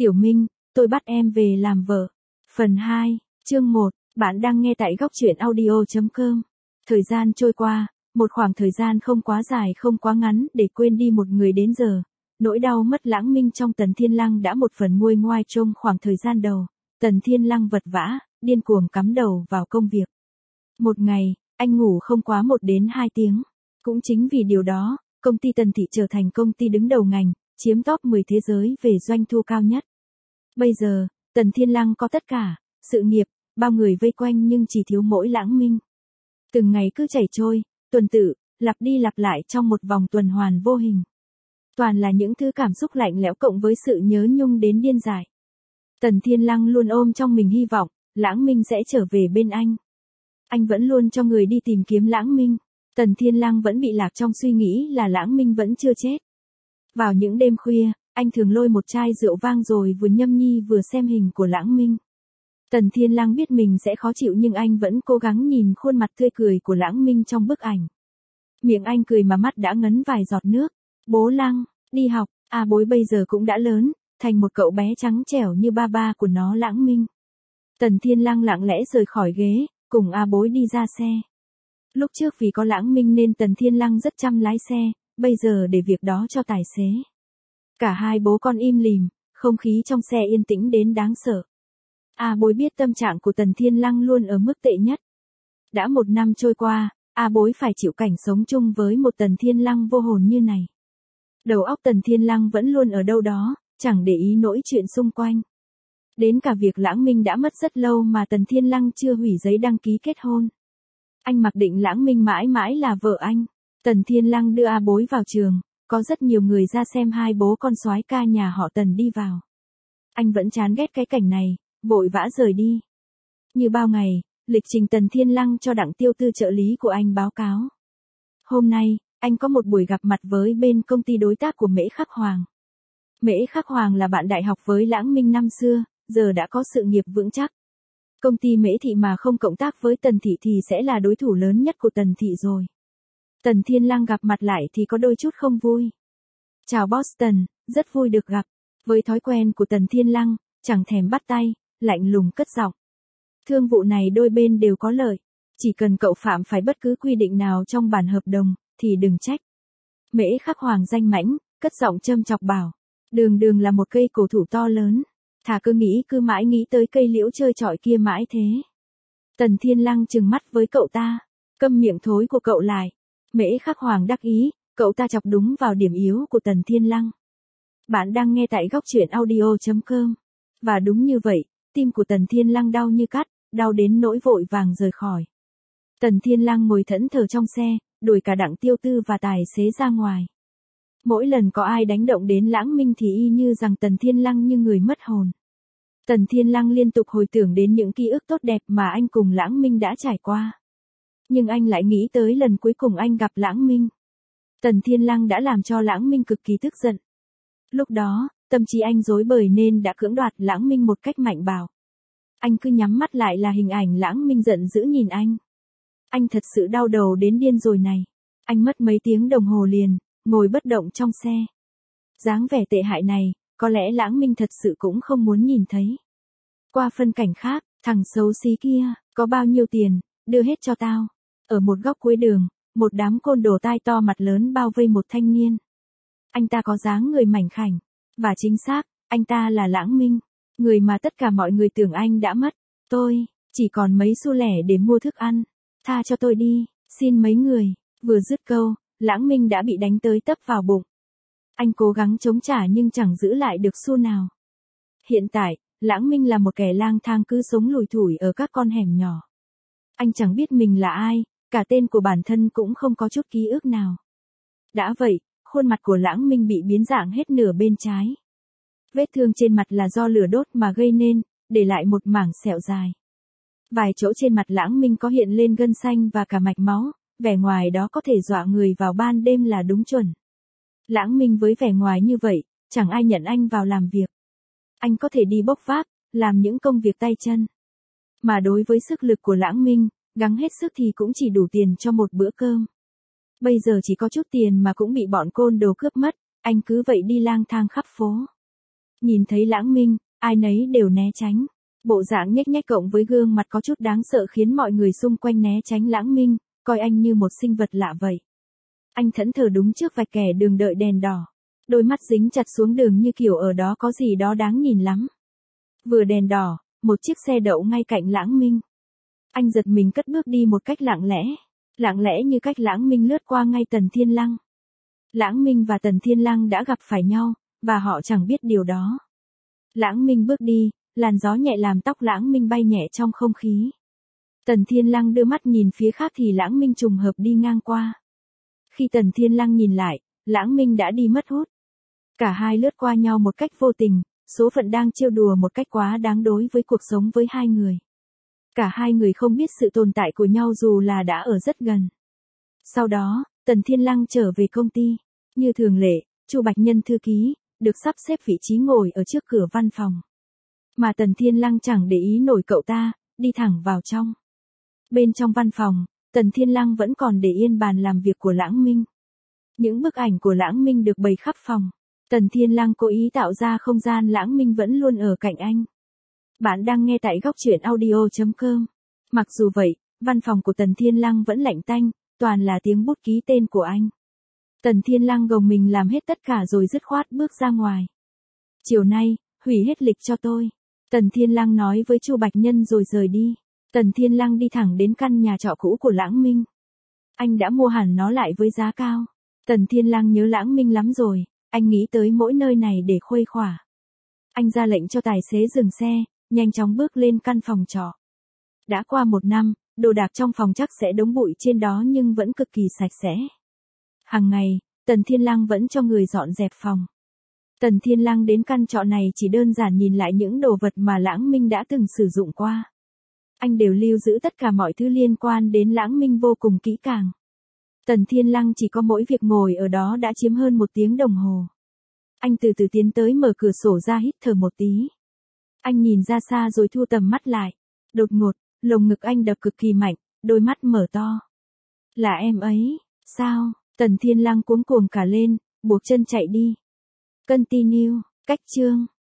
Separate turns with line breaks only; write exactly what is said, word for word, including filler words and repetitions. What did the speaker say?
Tiểu Minh, tôi bắt em về làm vợ. Phần hai, chương một, bạn đang nghe tại góc truyện audio chấm com. Thời gian trôi qua, một khoảng thời gian không quá dài không quá ngắn để quên đi một người đến giờ. Nỗi đau mất Lãng Minh trong Tần Thiên Lăng đã một phần nguôi ngoai trong khoảng thời gian đầu. Tần Thiên Lăng vật vã, điên cuồng cắm đầu vào công việc. Một ngày, anh ngủ không quá một đến hai tiếng. Cũng chính vì điều đó, công ty Tần Thị trở thành công ty đứng đầu ngành, chiếm top mười thế giới về doanh thu cao nhất. Bây giờ, Tần Thiên Lăng có tất cả, sự nghiệp, bao người vây quanh nhưng chỉ thiếu mỗi Lãng Minh. Từng ngày cứ chảy trôi, tuần tự, lặp đi lặp lại trong một vòng tuần hoàn vô hình. Toàn là những thứ cảm xúc lạnh lẽo cộng với sự nhớ nhung đến điên dại. Tần Thiên Lăng luôn ôm trong mình hy vọng, Lãng Minh sẽ trở về bên anh. Anh vẫn luôn cho người đi tìm kiếm Lãng Minh. Tần Thiên Lăng vẫn bị lạc trong suy nghĩ là Lãng Minh vẫn chưa chết. Vào những đêm khuya, anh thường lôi một chai rượu vang rồi vừa nhâm nhi vừa xem hình của Lãng Minh. Tần Thiên Lăng biết mình sẽ khó chịu nhưng anh vẫn cố gắng nhìn khuôn mặt tươi cười của Lãng Minh trong bức ảnh. Miệng anh cười mà mắt đã ngấn vài giọt nước. Bố Lăng, đi học, A Bối bây giờ cũng đã lớn, thành một cậu bé trắng trẻo như ba ba của nó Lãng Minh. Tần Thiên Lăng lặng lẽ rời khỏi ghế, cùng A Bối đi ra xe. Lúc trước vì có Lãng Minh nên Tần Thiên Lăng rất chăm lái xe, bây giờ để việc đó cho tài xế. Cả hai bố con im lìm, không khí trong xe yên tĩnh đến đáng sợ. A Bối biết tâm trạng của Tần Thiên Lăng luôn ở mức tệ nhất. Đã một năm trôi qua, A Bối phải chịu cảnh sống chung với một Tần Thiên Lăng vô hồn như này. Đầu óc Tần Thiên Lăng vẫn luôn ở đâu đó, chẳng để ý nỗi chuyện xung quanh. Đến cả việc Lãng Minh đã mất rất lâu mà Tần Thiên Lăng chưa hủy giấy đăng ký kết hôn. Anh mặc định Lãng Minh mãi mãi là vợ anh. Tần Thiên Lăng đưa A Bối vào trường, có rất nhiều người ra xem hai bố con soái ca nhà họ Tần đi vào. Anh vẫn chán ghét cái cảnh này, vội vã rời đi. Như bao ngày, lịch trình Tần Thiên Lăng cho Đặng Tiêu Tư trợ lý của anh báo cáo. Hôm nay, anh có một buổi gặp mặt với bên công ty đối tác của Mễ Khắc Hoàng. Mễ Khắc Hoàng là bạn đại học với Lãng Minh năm xưa, giờ đã có sự nghiệp vững chắc. Công ty Mễ Thị mà không cộng tác với Tần Thị thì sẽ là đối thủ lớn nhất của Tần Thị rồi. Tần Thiên Lăng gặp mặt lại thì có đôi chút không vui. Chào Boston, rất vui được gặp. Với thói quen của Tần Thiên Lăng, chẳng thèm bắt tay, lạnh lùng cất giọng. Thương vụ này đôi bên đều có lợi. Chỉ cần cậu phạm phải bất cứ quy định nào trong bản hợp đồng, thì đừng trách. Mễ Khắc Hoàng danh mãnh, cất giọng châm chọc bảo. Đường đường là một cây cổ thụ to lớn. Thà cứ nghĩ cứ mãi nghĩ tới cây liễu chơi chọi kia mãi thế. Tần Thiên Lăng trừng mắt với cậu ta. Câm miệng thối của cậu lại. Mễ Khắc Hoàng đắc ý, cậu ta chọc đúng vào điểm yếu của Tần Thiên Lăng. Bạn đang nghe tại góc truyện audio chấm com. Và đúng như vậy, tim của Tần Thiên Lăng đau như cắt, đau đến nỗi vội vàng rời khỏi. Tần Thiên Lăng ngồi thẫn thờ trong xe, đuổi cả Đặng Tiêu Tư và tài xế ra ngoài. Mỗi lần có ai đánh động đến Lãng Minh thì y như rằng Tần Thiên Lăng như người mất hồn. Tần Thiên Lăng liên tục hồi tưởng đến những ký ức tốt đẹp mà anh cùng Lãng Minh đã trải qua. Nhưng anh lại nghĩ tới lần cuối cùng anh gặp Lãng Minh. Tần Thiên Lăng đã làm cho Lãng Minh cực kỳ tức giận. Lúc đó, tâm trí anh rối bời nên đã cưỡng đoạt Lãng Minh một cách mạnh bạo. Anh cứ nhắm mắt lại là hình ảnh Lãng Minh giận dữ nhìn anh. Anh thật sự đau đầu đến điên rồi này. Anh mất mấy tiếng đồng hồ liền, ngồi bất động trong xe. Dáng vẻ tệ hại này, có lẽ Lãng Minh thật sự cũng không muốn nhìn thấy. Qua phân cảnh khác, thằng xấu xí kia, có bao nhiêu tiền, đưa hết cho tao. Ở một góc cuối đường, một đám côn đồ tai to mặt lớn bao vây một thanh niên. Anh ta có dáng người mảnh khảnh. Và chính xác, anh ta là Lãng Minh. Người mà tất cả mọi người tưởng anh đã mất. Tôi, chỉ còn mấy xu lẻ để mua thức ăn. Tha cho tôi đi, xin mấy người. Vừa dứt câu, Lãng Minh đã bị đánh tới tấp vào bụng. Anh cố gắng chống trả nhưng chẳng giữ lại được xu nào. Hiện tại, Lãng Minh là một kẻ lang thang cứ sống lủi thủi ở các con hẻm nhỏ. Anh chẳng biết mình là ai, cả tên của bản thân cũng không có chút ký ức nào. Đã vậy, khuôn mặt của Lãng Minh bị biến dạng hết nửa bên trái. Vết thương trên mặt là do lửa đốt mà gây nên, để lại một mảng sẹo dài. Vài chỗ trên mặt Lãng Minh có hiện lên gân xanh và cả mạch máu, vẻ ngoài đó có thể dọa người vào ban đêm là đúng chuẩn. Lãng Minh với vẻ ngoài như vậy, chẳng ai nhận anh vào làm việc. Anh có thể đi bốc vác, làm những công việc tay chân. Mà đối với sức lực của Lãng Minh, gắng hết sức thì cũng chỉ đủ tiền cho một bữa cơm. Bây giờ chỉ có chút tiền mà cũng bị bọn côn đồ cướp mất, anh cứ vậy đi lang thang khắp phố. Nhìn thấy Lãng Minh, ai nấy đều né tránh. Bộ dạng nhếch nhếch cộng với gương mặt có chút đáng sợ khiến mọi người xung quanh né tránh Lãng Minh, coi anh như một sinh vật lạ vậy. Anh thẫn thờ đúng trước vạch kẻ đường đợi đèn đỏ. Đôi mắt dính chặt xuống đường như kiểu ở đó có gì đó đáng nhìn lắm. Vừa đèn đỏ, một chiếc xe đậu ngay cạnh Lãng Minh. Anh giật mình cất bước đi một cách lặng lẽ. Lặng lẽ như cách Lãng Minh lướt qua ngay Tần Thiên Lăng. Lãng Minh và Tần Thiên Lăng đã gặp phải nhau, và họ chẳng biết điều đó. Lãng Minh bước đi, làn gió nhẹ làm tóc Lãng Minh bay nhẹ trong không khí. Tần Thiên Lăng đưa mắt nhìn phía khác thì Lãng Minh trùng hợp đi ngang qua. Khi Tần Thiên Lăng nhìn lại, Lãng Minh đã đi mất hút. Cả hai lướt qua nhau một cách vô tình, số phận đang trêu đùa một cách quá đáng đối với cuộc sống với hai người. Cả hai người không biết sự tồn tại của nhau dù là đã ở rất gần. Sau đó, Tần Thiên Lăng trở về công ty. Như thường lệ, Chu Bạch Nhân thư ký, được sắp xếp vị trí ngồi ở trước cửa văn phòng. Mà Tần Thiên Lăng chẳng để ý nổi cậu ta, đi thẳng vào trong. Bên trong văn phòng, Tần Thiên Lăng vẫn còn để yên bàn làm việc của Lãng Minh. Những bức ảnh của Lãng Minh được bày khắp phòng. Tần Thiên Lăng cố ý tạo ra không gian Lãng Minh vẫn luôn ở cạnh anh. Bạn đang nghe tại góc truyện audio chấm com. Mặc dù vậy, văn phòng của Tần Thiên Lăng vẫn lạnh tanh, toàn là tiếng bút ký tên của anh. Tần Thiên Lăng gồng mình làm hết tất cả rồi dứt khoát bước ra ngoài. Chiều nay, hủy hết lịch cho tôi. Tần Thiên Lăng nói với Chu Bạch Nhân rồi rời đi. Tần Thiên Lăng đi thẳng đến căn nhà trọ cũ của Lãng Minh. Anh đã mua hẳn nó lại với giá cao. Tần Thiên Lăng nhớ Lãng Minh lắm rồi, anh nghĩ tới mỗi nơi này để khuây khỏa. Anh ra lệnh cho tài xế dừng xe, nhanh chóng bước lên căn phòng trọ. Đã qua một năm, đồ đạc trong phòng chắc sẽ đống bụi trên đó nhưng vẫn cực kỳ sạch sẽ. Hàng ngày, Tần Thiên Lăng vẫn cho người dọn dẹp phòng. Tần Thiên Lăng đến căn trọ này chỉ đơn giản nhìn lại những đồ vật mà Lãng Minh đã từng sử dụng qua. Anh đều lưu giữ tất cả mọi thứ liên quan đến Lãng Minh vô cùng kỹ càng. Tần Thiên Lăng chỉ có mỗi việc ngồi ở đó đã chiếm hơn một tiếng đồng hồ. Anh từ từ tiến tới mở cửa sổ ra hít thở một tí. Anh nhìn ra xa rồi thu tầm mắt lại. Đột ngột, lồng ngực anh đập cực kỳ mạnh, đôi mắt mở to. Là em ấy, sao? Tần Thiên Lăng cuống cuồng cả lên, buộc chân chạy đi. Continue, cách chương.